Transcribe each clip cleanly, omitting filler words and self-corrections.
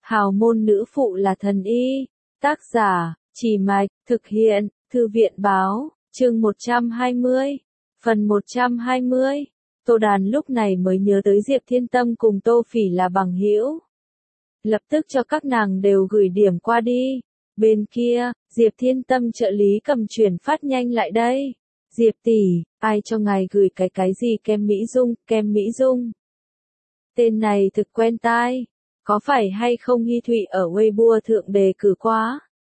Hào môn nữ phụ là thần y. Tác giả, Chỉ Mạch, thực hiện, Thư viện Báo, chương 120, phần 120. Tô Đàn lúc này mới nhớ tới Diệp Thiên Tâm cùng Tô Phỉ là bằng hữu. Lập tức cho các nàng đều gửi điểm qua đi. Bên kia, Diệp Thiên Tâm trợ lý cầm chuyển phát nhanh lại đây. Diệp tỷ, ai cho ngài gửi cái gì kem Mỹ Dung. Tên này thực quen tai. Có phải hay không Hy Thụy ở Weibo thượng đề cử quá?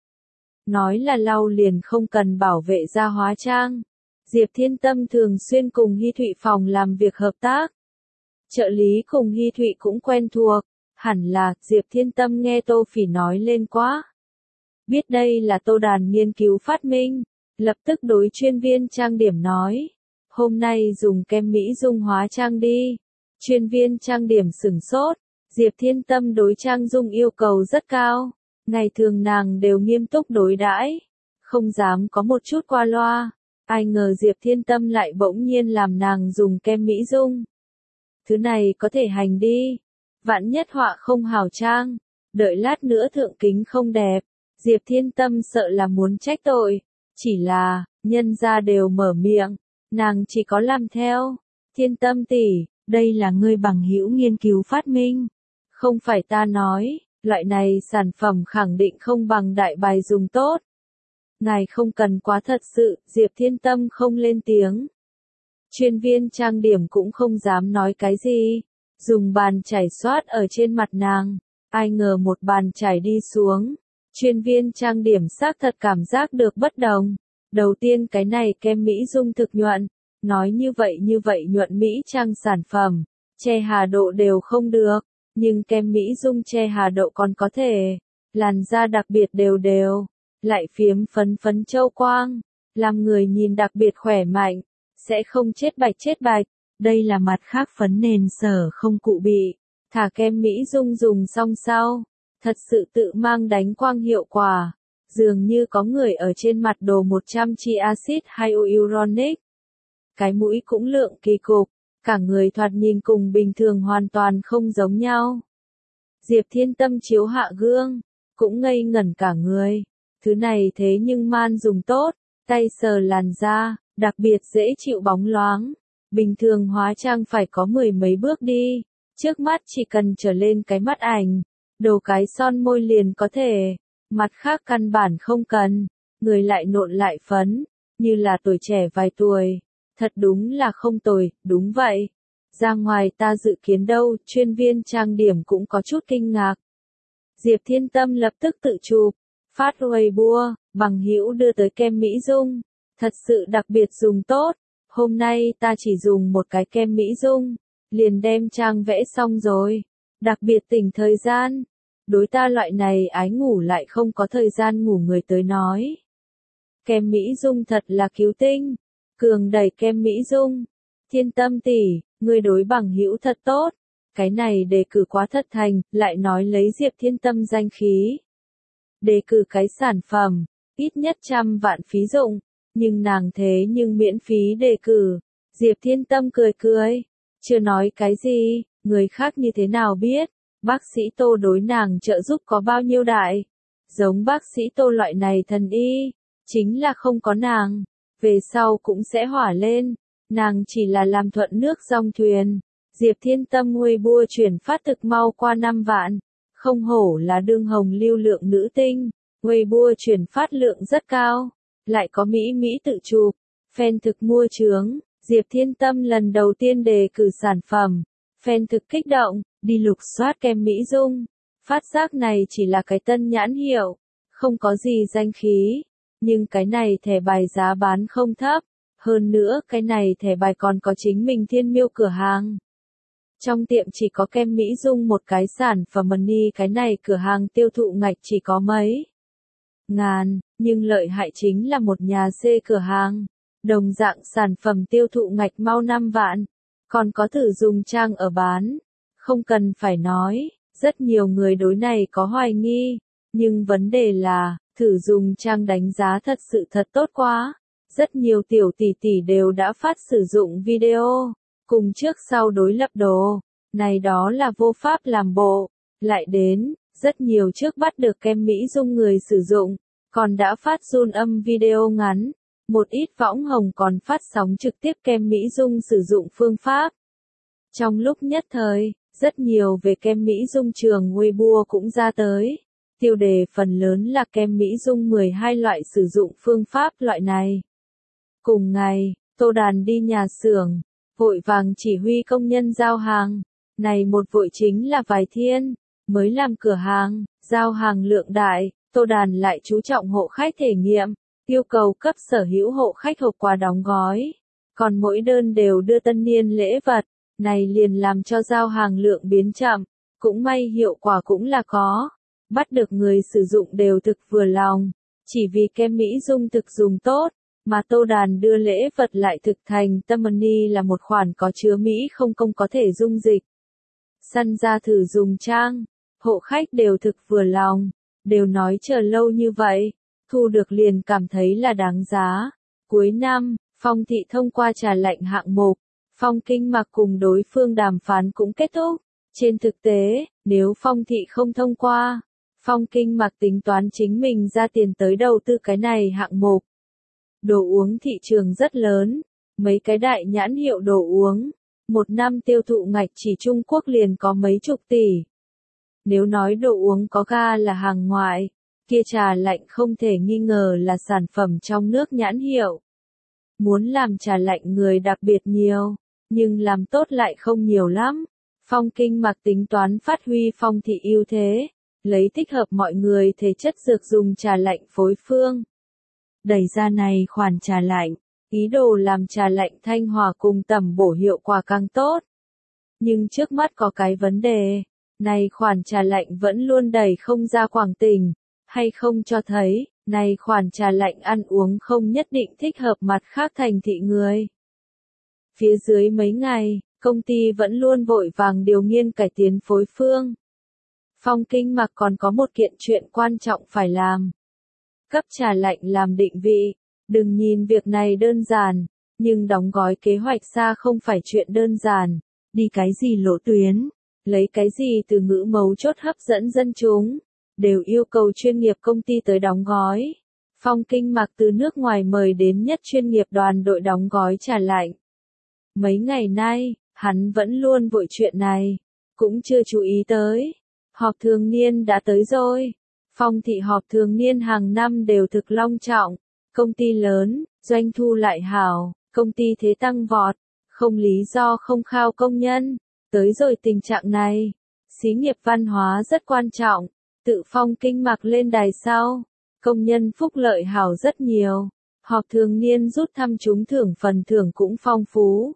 Nói là lau liền không cần bảo vệ da hóa trang. Diệp Thiên Tâm thường xuyên cùng Hy Thụy phòng làm việc hợp tác. Trợ lý cùng Hy Thụy cũng quen thuộc. Hẳn là Diệp Thiên Tâm nghe Tô Phỉ nói lên quá. Biết đây là Tô Đàn nghiên cứu phát minh. Lập tức đối chuyên viên trang điểm nói. Hôm nay dùng kem Mỹ Dung hóa trang đi. Chuyên viên trang điểm sửng sốt. Diệp Thiên Tâm đối trang dung yêu cầu rất cao. Ngày thường nàng đều nghiêm túc đối đãi, không dám có một chút qua loa. Ai ngờ Diệp Thiên Tâm lại bỗng nhiên làm nàng dùng kem Mỹ Dung. Thứ này có thể hành đi. Vạn nhất họa không hào trang. Đợi lát nữa thượng kính không đẹp. Diệp Thiên Tâm sợ là muốn trách tội. Chỉ là, nhân gia đều mở miệng. Nàng chỉ có làm theo. Thiên Tâm tỷ, đây là ngươi bằng hữu nghiên cứu phát minh. Không phải ta nói, loại này sản phẩm khẳng định không bằng đại bài dùng tốt. Ngài không cần quá thật sự, Diệp Thiên Tâm không lên tiếng. Chuyên viên trang điểm cũng không dám nói cái gì. Dùng bàn chải xoát ở trên mặt nàng. Ai ngờ một bàn chải đi xuống. Chuyên viên trang điểm xác thật cảm giác được bất đồng. Đầu tiên cái này kem Mỹ Dung thực nhuận. Nói như vậy nhuận Mỹ trang sản phẩm. Che hà độ đều không được. Nhưng kem Mỹ Dung che hà độ còn có thể. Làn da đặc biệt đều. Lại phiếm phấn châu quang. Làm người nhìn đặc biệt khỏe mạnh. Sẽ không chết bạch. Đây là mặt khác phấn nền sở không cụ bị. Thả kem Mỹ Dung dùng xong sau. Thật sự tự mang đánh quang hiệu quả. Dường như có người ở trên mặt đồ 100 chi axit hyaluronic. Cái mũi cũng lượng kỳ cục. Cả người thoạt nhìn cùng bình thường hoàn toàn không giống nhau. Diệp Thiên Tâm chiếu hạ gương. Cũng ngây ngẩn cả người. Thứ này thế nhưng man dùng tốt. Tay sờ làn da. Đặc biệt dễ chịu bóng loáng. Bình thường hóa trang phải có 10 mấy bước đi. Trước mắt chỉ cần trở lên cái mắt ảnh. Đồ cái son môi liền có thể. Mặt khác căn bản không cần. Người lại nộn lại phấn. Như là tuổi trẻ vài tuổi. Thật đúng là không tồi, đúng vậy. Ra ngoài ta dự kiến đâu, chuyên viên trang điểm cũng có chút kinh ngạc. Diệp Thiên Tâm lập tức tự chụp. Phát Weibo, bằng hữu đưa tới kem Mỹ Dung. Thật sự đặc biệt dùng tốt. Hôm nay ta chỉ dùng một cái kem Mỹ Dung. Liền đem trang vẽ xong rồi. Đặc biệt tỉnh thời gian. Đối ta loại này ái ngủ lại không có thời gian ngủ người tới nói. Kem Mỹ Dung thật là cứu tinh. Cường đẩy kem Mỹ Dung. Thiên Tâm tỷ, ngươi đối bằng hữu thật tốt. Cái này đề cử quá thất thành, lại nói lấy Diệp Thiên Tâm danh khí. Đề cử cái sản phẩm, ít nhất 100 vạn phí dụng. Nhưng nàng thế nhưng miễn phí đề cử. Diệp Thiên Tâm cười. Chưa nói cái gì, người khác như thế nào biết. Bác sĩ Tô đối nàng trợ giúp có bao nhiêu đại. Giống bác sĩ Tô loại này thần y. Chính là không có nàng. Về sau cũng sẽ hỏa lên. Nàng chỉ là làm thuận nước dòng thuyền. Diệp Thiên Tâm Weibo chuyển phát thực mau qua 5 vạn. Không hổ là đương hồng lưu lượng nữ tinh. Weibo chuyển phát lượng rất cao. Lại có Mỹ tự chụp. Fan thực mua chướng. Diệp Thiên Tâm lần đầu tiên đề cử sản phẩm. Fan thực kích động. Đi lục soát kem Mỹ Dung. Phát giác này chỉ là cái tân nhãn hiệu. Không có gì danh khí. Nhưng cái này thẻ bài giá bán không thấp. Hơn nữa cái này thẻ bài còn có chính mình Thiên Miêu cửa hàng. Trong tiệm chỉ có kem Mỹ Dung một cái sản phẩm money, cái này cửa hàng tiêu thụ ngạch chỉ có mấy ngàn, nhưng lợi hại chính là một nhà C cửa hàng. Đồng dạng sản phẩm tiêu thụ ngạch mau 5 vạn. Còn có thử dùng trang ở bán. Không cần phải nói, rất nhiều người đối này có hoài nghi. Nhưng vấn đề là, thử dùng trang đánh giá thật sự thật tốt quá. Rất nhiều tiểu tỷ đều đã phát sử dụng video. Cùng trước sau đối lập đồ. Này đó là vô pháp làm bộ. Lại đến, Rất nhiều trước bắt được kem Mỹ Dung người sử dụng, còn đã phát run âm video ngắn. Một ít võng hồng còn phát sóng trực tiếp kem Mỹ Dung sử dụng phương pháp. Trong lúc nhất thời, rất nhiều về kem Mỹ Dung trường Weibo cũng ra tới. Tiêu đề phần lớn là kem Mỹ Dung 12 loại sử dụng phương pháp loại này. Cùng ngày, Tô Đàn đi nhà xưởng, vội vàng chỉ huy công nhân giao hàng. Này một vội chính là vài thiên, mới làm cửa hàng, giao hàng lượng đại, Tô Đàn lại chú trọng hộ khách thể nghiệm, yêu cầu cấp sở hữu hộ khách hộp quà đóng gói. Còn mỗi đơn đều đưa tân niên lễ vật, này liền làm cho giao hàng lượng biến chậm, cũng may hiệu quả cũng là có. Bắt được người sử dụng đều thực vừa lòng, chỉ vì kem Mỹ Dung thực dùng tốt, mà Tô Đàn đưa lễ vật lại thực thành tâm money là một khoản có chứa Mỹ không công có thể dung dịch. Săn ra thử dùng trang, hộ khách đều thực vừa lòng, đều nói chờ lâu như vậy, thu được liền cảm thấy là đáng giá. Cuối năm, Phong Thị thông qua trả lệnh hạng mục, Phong Kinh Mặc cùng đối phương đàm phán cũng kết thúc. Trên thực tế, nếu Phong Thị không thông qua, Phong Kinh Mặc tính toán chính mình ra tiền tới đầu tư cái này hạng mục. Đồ uống thị trường rất lớn, mấy cái đại nhãn hiệu đồ uống, một năm tiêu thụ ngạch chỉ Trung Quốc liền có mấy chục tỷ. Nếu nói đồ uống có ga là hàng ngoại, kia trà lạnh không thể nghi ngờ là sản phẩm trong nước nhãn hiệu. Muốn làm trà lạnh người đặc biệt nhiều, nhưng làm tốt lại không nhiều lắm. Phong Kinh Mặc tính toán phát huy Phong Thị ưu thế, lấy thích hợp mọi người thể chất dược dùng trà lạnh phối phương. Đẩy ra này khoản trà lạnh, ý đồ làm trà lạnh thanh hòa cùng tầm bổ hiệu quả càng tốt. Nhưng trước mắt có cái vấn đề, này khoản trà lạnh vẫn luôn đẩy không ra Quảng Tỉnh, hay không cho thấy, này khoản trà lạnh ăn uống không nhất định thích hợp mặt khác thành thị người. Phía dưới mấy ngày, công ty vẫn luôn vội vàng điều nghiên cải tiến phối phương. Phong Kinh Mặc còn có một kiện chuyện quan trọng phải làm. Cấp trà lạnh làm định vị, đừng nhìn việc này đơn giản, nhưng đóng gói kế hoạch xa không phải chuyện đơn giản, đi cái gì lỗ tuyến, lấy cái gì từ ngữ mấu chốt hấp dẫn dân chúng, đều yêu cầu chuyên nghiệp công ty tới đóng gói. Phong Kinh Mặc từ nước ngoài mời đến nhất chuyên nghiệp đoàn đội đóng gói trà lạnh. Mấy ngày nay, hắn vẫn luôn vội chuyện này, cũng chưa chú ý tới. Họp thường niên đã tới rồi. Phong Thị họp thường niên hàng năm đều thực long trọng, công ty lớn, doanh thu lại hảo, công ty thế tăng vọt, không lý do không khao công nhân. Tới rồi tình trạng này, xí nghiệp văn hóa rất quan trọng, tự Phong Kinh Mặc lên đài sau, công nhân phúc lợi hảo rất nhiều, họp thường niên rút thăm trúng thưởng phần thưởng cũng phong phú.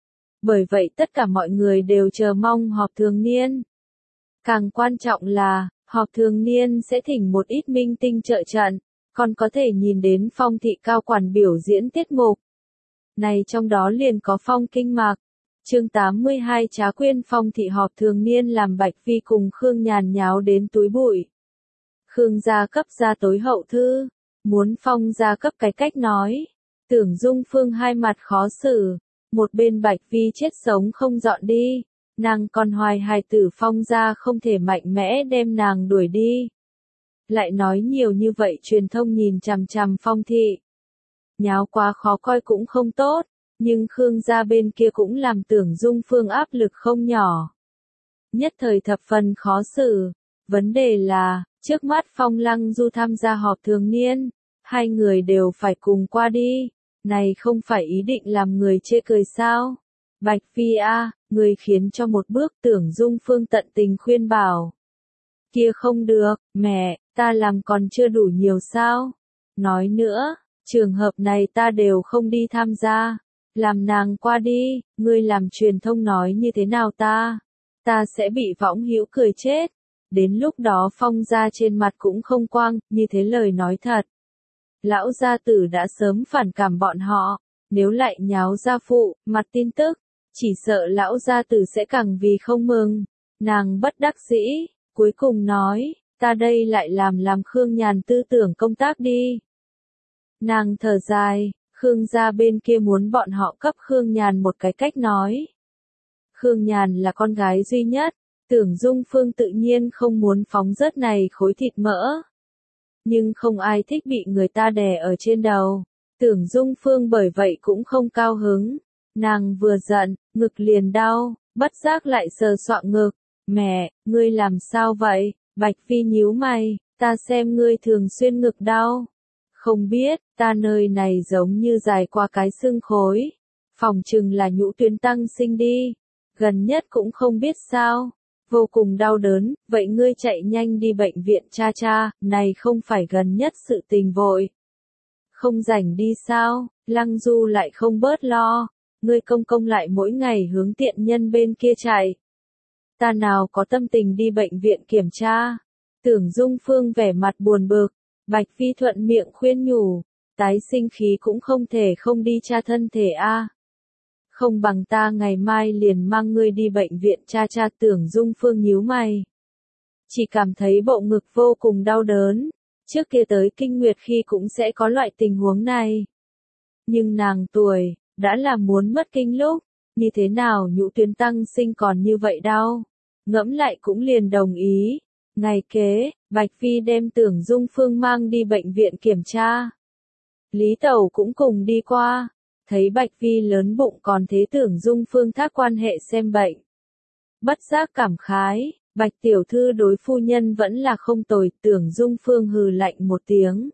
Bởi vậy tất cả mọi người đều chờ mong họp thường niên. Càng quan trọng là, họp thường niên sẽ thỉnh một ít minh tinh trợ trận, còn có thể nhìn đến Phong Thị cao quản biểu diễn tiết mục. Này trong đó liền có Phong Kinh Mặc. Chương 82 Trá Quyên Phong Thị họp thường niên làm Bạch Vi cùng Khương Nhàn nháo đến túi bụi. Khương gia cấp ra tối hậu thư, muốn Phong gia cấp cái cách nói. Tưởng Dung Phương hai mặt khó xử, một bên Bạch Vi chết sống không dọn đi. Nàng còn hoài hài tử Phong gia không thể mạnh mẽ đem nàng đuổi đi. Lại nói nhiều như vậy truyền thông nhìn chằm chằm Phong Thị. Nháo quá khó coi cũng không tốt, nhưng Khương gia bên kia cũng làm Tưởng Dung Phương áp lực không nhỏ. Nhất thời thập phần khó xử, vấn đề là, trước mắt Phong Lăng Du tham gia họp thường niên, hai người đều phải cùng qua đi, này không phải ý định làm người chê cười sao? Bạch Vi a, người khiến cho một bước Tưởng Dung Phương tận tình khuyên bảo. Kia không được, mẹ, ta làm còn chưa đủ nhiều sao? Nói nữa, trường hợp này ta đều không đi tham gia. Làm nàng qua đi, ngươi làm truyền thông nói như thế nào ta? Ta sẽ bị võng hữu cười chết. Đến lúc đó Phong gia trên mặt cũng không quang, như thế lời nói thật. Lão gia tử đã sớm phản cảm bọn họ, nếu lại nháo ra phụ, mặt tin tức, chỉ sợ lão gia tử sẽ càng vì không mừng. Nàng bất đắc dĩ, cuối cùng nói, ta đây lại làm Khương Nhàn tư tưởng công tác đi. Nàng thở dài, Khương gia bên kia muốn bọn họ cấp Khương Nhàn một cái cách nói. Khương Nhàn là con gái duy nhất, Tưởng Dung Phương tự nhiên không muốn phóng rớt này khối thịt mỡ. Nhưng không ai thích bị người ta đè ở trên đầu. Tưởng Dung Phương bởi vậy cũng không cao hứng. Nàng vừa giận, ngực liền đau, bất giác lại sờ soạng ngực. Mẹ, ngươi làm sao vậy? Bạch Phi nhíu mày, ta xem ngươi thường xuyên ngực đau. Không biết, ta nơi này giống như dài qua cái xương khối. Phòng chừng là nhũ tuyến tăng sinh đi. Gần nhất cũng không biết sao. Vô cùng đau đớn, vậy ngươi chạy nhanh đi bệnh viện cha, này không phải gần nhất sự tình vội. Không rảnh đi sao, Lăng Du lại không bớt lo, ngươi công lại mỗi ngày hướng tiện nhân bên kia chạy. Ta nào có tâm tình đi bệnh viện kiểm tra. Tưởng Dung Phương vẻ mặt buồn bực, Bạch Phi thuận miệng khuyên nhủ, tái sinh khí cũng không thể không đi tra thân thể a. Không bằng ta ngày mai liền mang ngươi đi bệnh viện cha. Tưởng Dung Phương nhíu mày. Chỉ cảm thấy bộ ngực vô cùng đau đớn. Trước kia tới kinh nguyệt khi cũng sẽ có loại tình huống này. Nhưng nàng tuổi, đã là muốn mất kinh lúc. Như thế nào nhũ tuyến tăng sinh còn như vậy đau. Ngẫm lại cũng liền đồng ý. Ngày kế, Bạch Phi đem Tưởng Dung Phương mang đi bệnh viện kiểm tra. Lý Tẩu cũng cùng đi qua. Thấy Bạch Phi lớn bụng còn thế Tưởng Dung Phương thác quan hệ xem bệnh. Bất giác cảm khái, Bạch tiểu thư đối phu nhân vẫn là không tồi. Tưởng Dung Phương hừ lạnh một tiếng.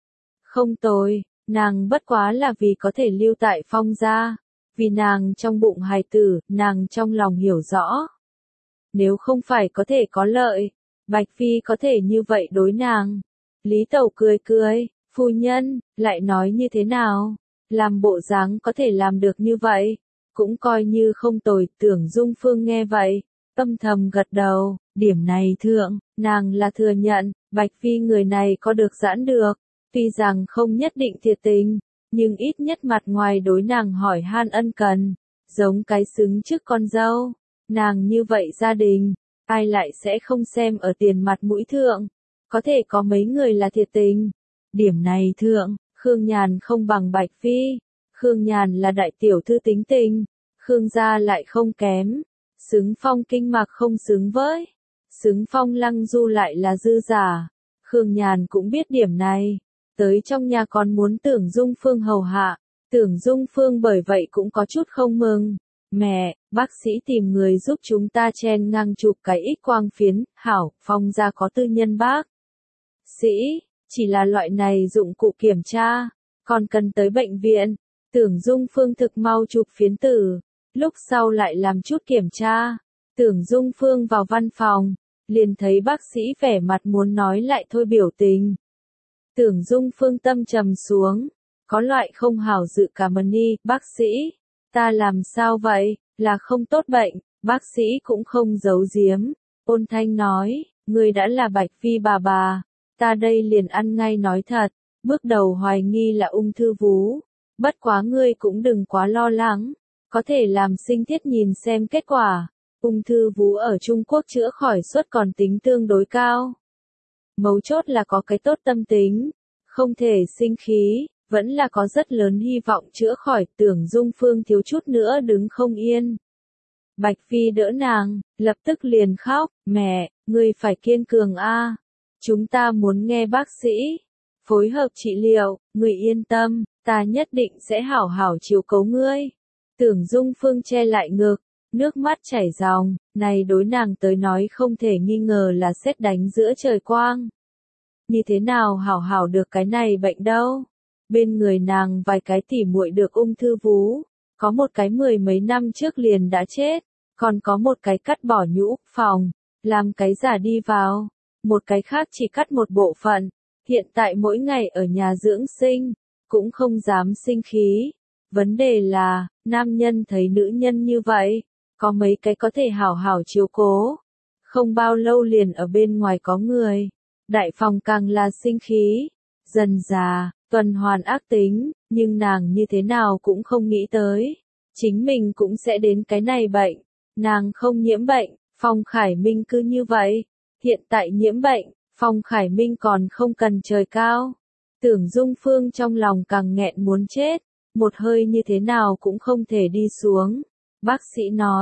Không tồi, nàng bất quá là vì có thể lưu tại Phong gia. Vì nàng trong bụng hài tử, nàng trong lòng hiểu rõ. Nếu không phải có thể có lợi, Bạch Phi có thể như vậy đối nàng. Lý Tẩu cười cười, phu nhân, lại nói như thế nào? Làm bộ dáng có thể làm được như vậy, cũng coi như không tồi. Tưởng Dung Phương nghe vậy, âm thầm gật đầu, điểm này thượng, nàng là thừa nhận, Bạch Phi người này có được giãn được, tuy rằng không nhất định thiệt tình, nhưng ít nhất mặt ngoài đối nàng hỏi han ân cần, giống cái xứng trước con dâu, nàng như vậy gia đình, ai lại sẽ không xem ở tiền mặt mũi thượng, có thể có mấy người là thiệt tình, điểm này thượng. Khương Nhàn không bằng Bạch Phi, Khương Nhàn là đại tiểu thư tính tình, Khương gia lại không kém, xứng phong kinh mạc không xứng với, xứng phong Lăng Du lại là dư giả, Khương Nhàn cũng biết điểm này, tới trong nhà còn muốn Tưởng Dung Phương hầu hạ, Tưởng Dung Phương bởi vậy cũng có chút không mừng, mẹ, bác sĩ tìm người giúp chúng ta chen ngang chụp cái X quang phiến, hảo, Phong gia có tư nhân bác sĩ. Chỉ là loại này dụng cụ kiểm tra, còn cần tới bệnh viện. Tưởng Dung Phương thực mau chụp phiến tử, lúc sau lại làm chút kiểm tra. Tưởng Dung Phương vào văn phòng, liền thấy bác sĩ vẻ mặt muốn nói lại thôi biểu tình. Tưởng Dung Phương tâm trầm xuống, có loại không hảo dự cảm đi, bác sĩ, ta làm sao vậy, là không tốt bệnh, bác sĩ cũng không giấu giếm. Ôn thanh nói, người đã là Bạch Phi bà. Ta đây liền ăn ngay nói thật, bước đầu hoài nghi là ung thư vú, bất quá ngươi cũng đừng quá lo lắng, có thể làm sinh thiết nhìn xem kết quả, ung thư vú ở Trung Quốc chữa khỏi suất còn tính tương đối cao. Mấu chốt là có cái tốt tâm tính, không thể sinh khí, vẫn là có rất lớn hy vọng chữa khỏi. Tưởng Dung Phương thiếu chút nữa đứng không yên. Bạch Phi đỡ nàng, lập tức liền khóc, mẹ, ngươi phải kiên cường a. Chúng ta muốn nghe bác sĩ, phối hợp trị liệu, người yên tâm, ta nhất định sẽ hảo hảo chiếu cố ngươi. Tưởng Dung Phương che lại ngực, nước mắt chảy ròng, này đối nàng tới nói không thể nghi ngờ là sét đánh giữa trời quang. Như thế nào hảo hảo được cái này bệnh đâu? Bên người nàng vài cái tỉ muội được ung thư vú, có một cái 10 mấy năm trước liền đã chết, còn có một cái cắt bỏ nhũ phòng, làm cái giả đi vào. Một cái khác chỉ cắt một bộ phận, hiện tại mỗi ngày ở nhà dưỡng sinh, cũng không dám sinh khí. Vấn đề là, nam nhân thấy nữ nhân như vậy, có mấy cái có thể hảo hảo chiếu cố. Không bao lâu liền ở bên ngoài có người, đại phòng càng là sinh khí, dần già, tuần hoàn ác tính, nhưng nàng như thế nào cũng không nghĩ tới. Chính mình cũng sẽ đến cái này bệnh, nàng không nhiễm bệnh, Phong Khải Minh cứ như vậy. Hiện tại nhiễm bệnh, Phong Khải Minh còn không cần trời cao. Tưởng Dung Phương trong lòng càng nghẹn muốn chết, một hơi như thế nào cũng không thể đi xuống. Bác sĩ nói,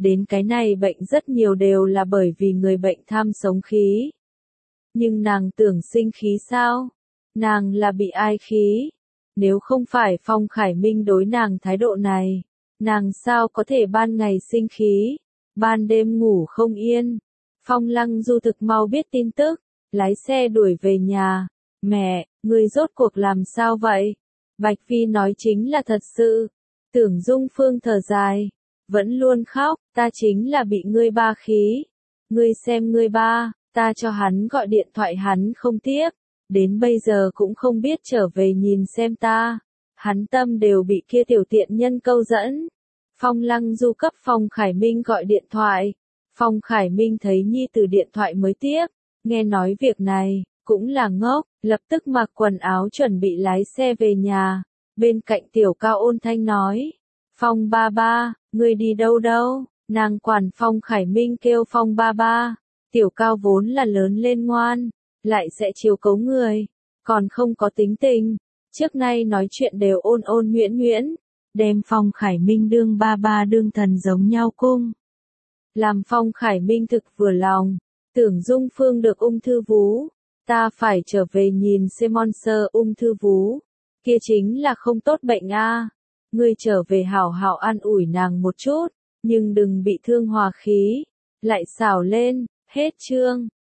đến cái này bệnh rất nhiều đều là bởi vì người bệnh tham sống khí. Nhưng nàng tưởng sinh khí sao? Nàng là bị ai khí? Nếu không phải Phong Khải Minh đối nàng thái độ này, nàng sao có thể ban ngày sinh khí, ban đêm ngủ không yên. Phong Lăng Du thực mau biết tin tức, lái xe đuổi về nhà. Mẹ, ngươi rốt cuộc làm sao vậy? Bạch Phi nói chính là thật sự. Tưởng Dung Phương thở dài, vẫn luôn khóc, ta chính là bị ngươi ba khí. Ngươi xem ngươi ba, ta cho hắn gọi điện thoại hắn không tiếp, đến bây giờ cũng không biết trở về nhìn xem ta. Hắn tâm đều bị kia tiểu tiện nhân câu dẫn. Phong Lăng Du cấp Phong Khải Minh gọi điện thoại. Phong Khải Minh thấy nhi tử điện thoại mới tiếp, nghe nói việc này, cũng là ngốc, lập tức mặc quần áo chuẩn bị lái xe về nhà. Bên cạnh tiểu cao ôn thanh nói, Phong ba ba, ngươi đi đâu đâu? Nàng quản Phong Khải Minh kêu Phong ba ba. Tiểu cao vốn là lớn lên ngoan, lại sẽ chiều cấu người, còn không có tính tình. Trước nay nói chuyện đều ôn ôn nhuyễn nhuyễn, đem Phong Khải Minh đương ba ba đương thần giống nhau cung. Làm Phong Khải Minh thực vừa lòng, tưởng Dung Phương được ung thư vú, ta phải trở về nhìn xem Monster ung thư vú, kia chính là không tốt bệnh a. Ngươi trở về hảo hảo an ủi nàng một chút, nhưng đừng bị thương hòa khí, lại xảo lên, hết chương.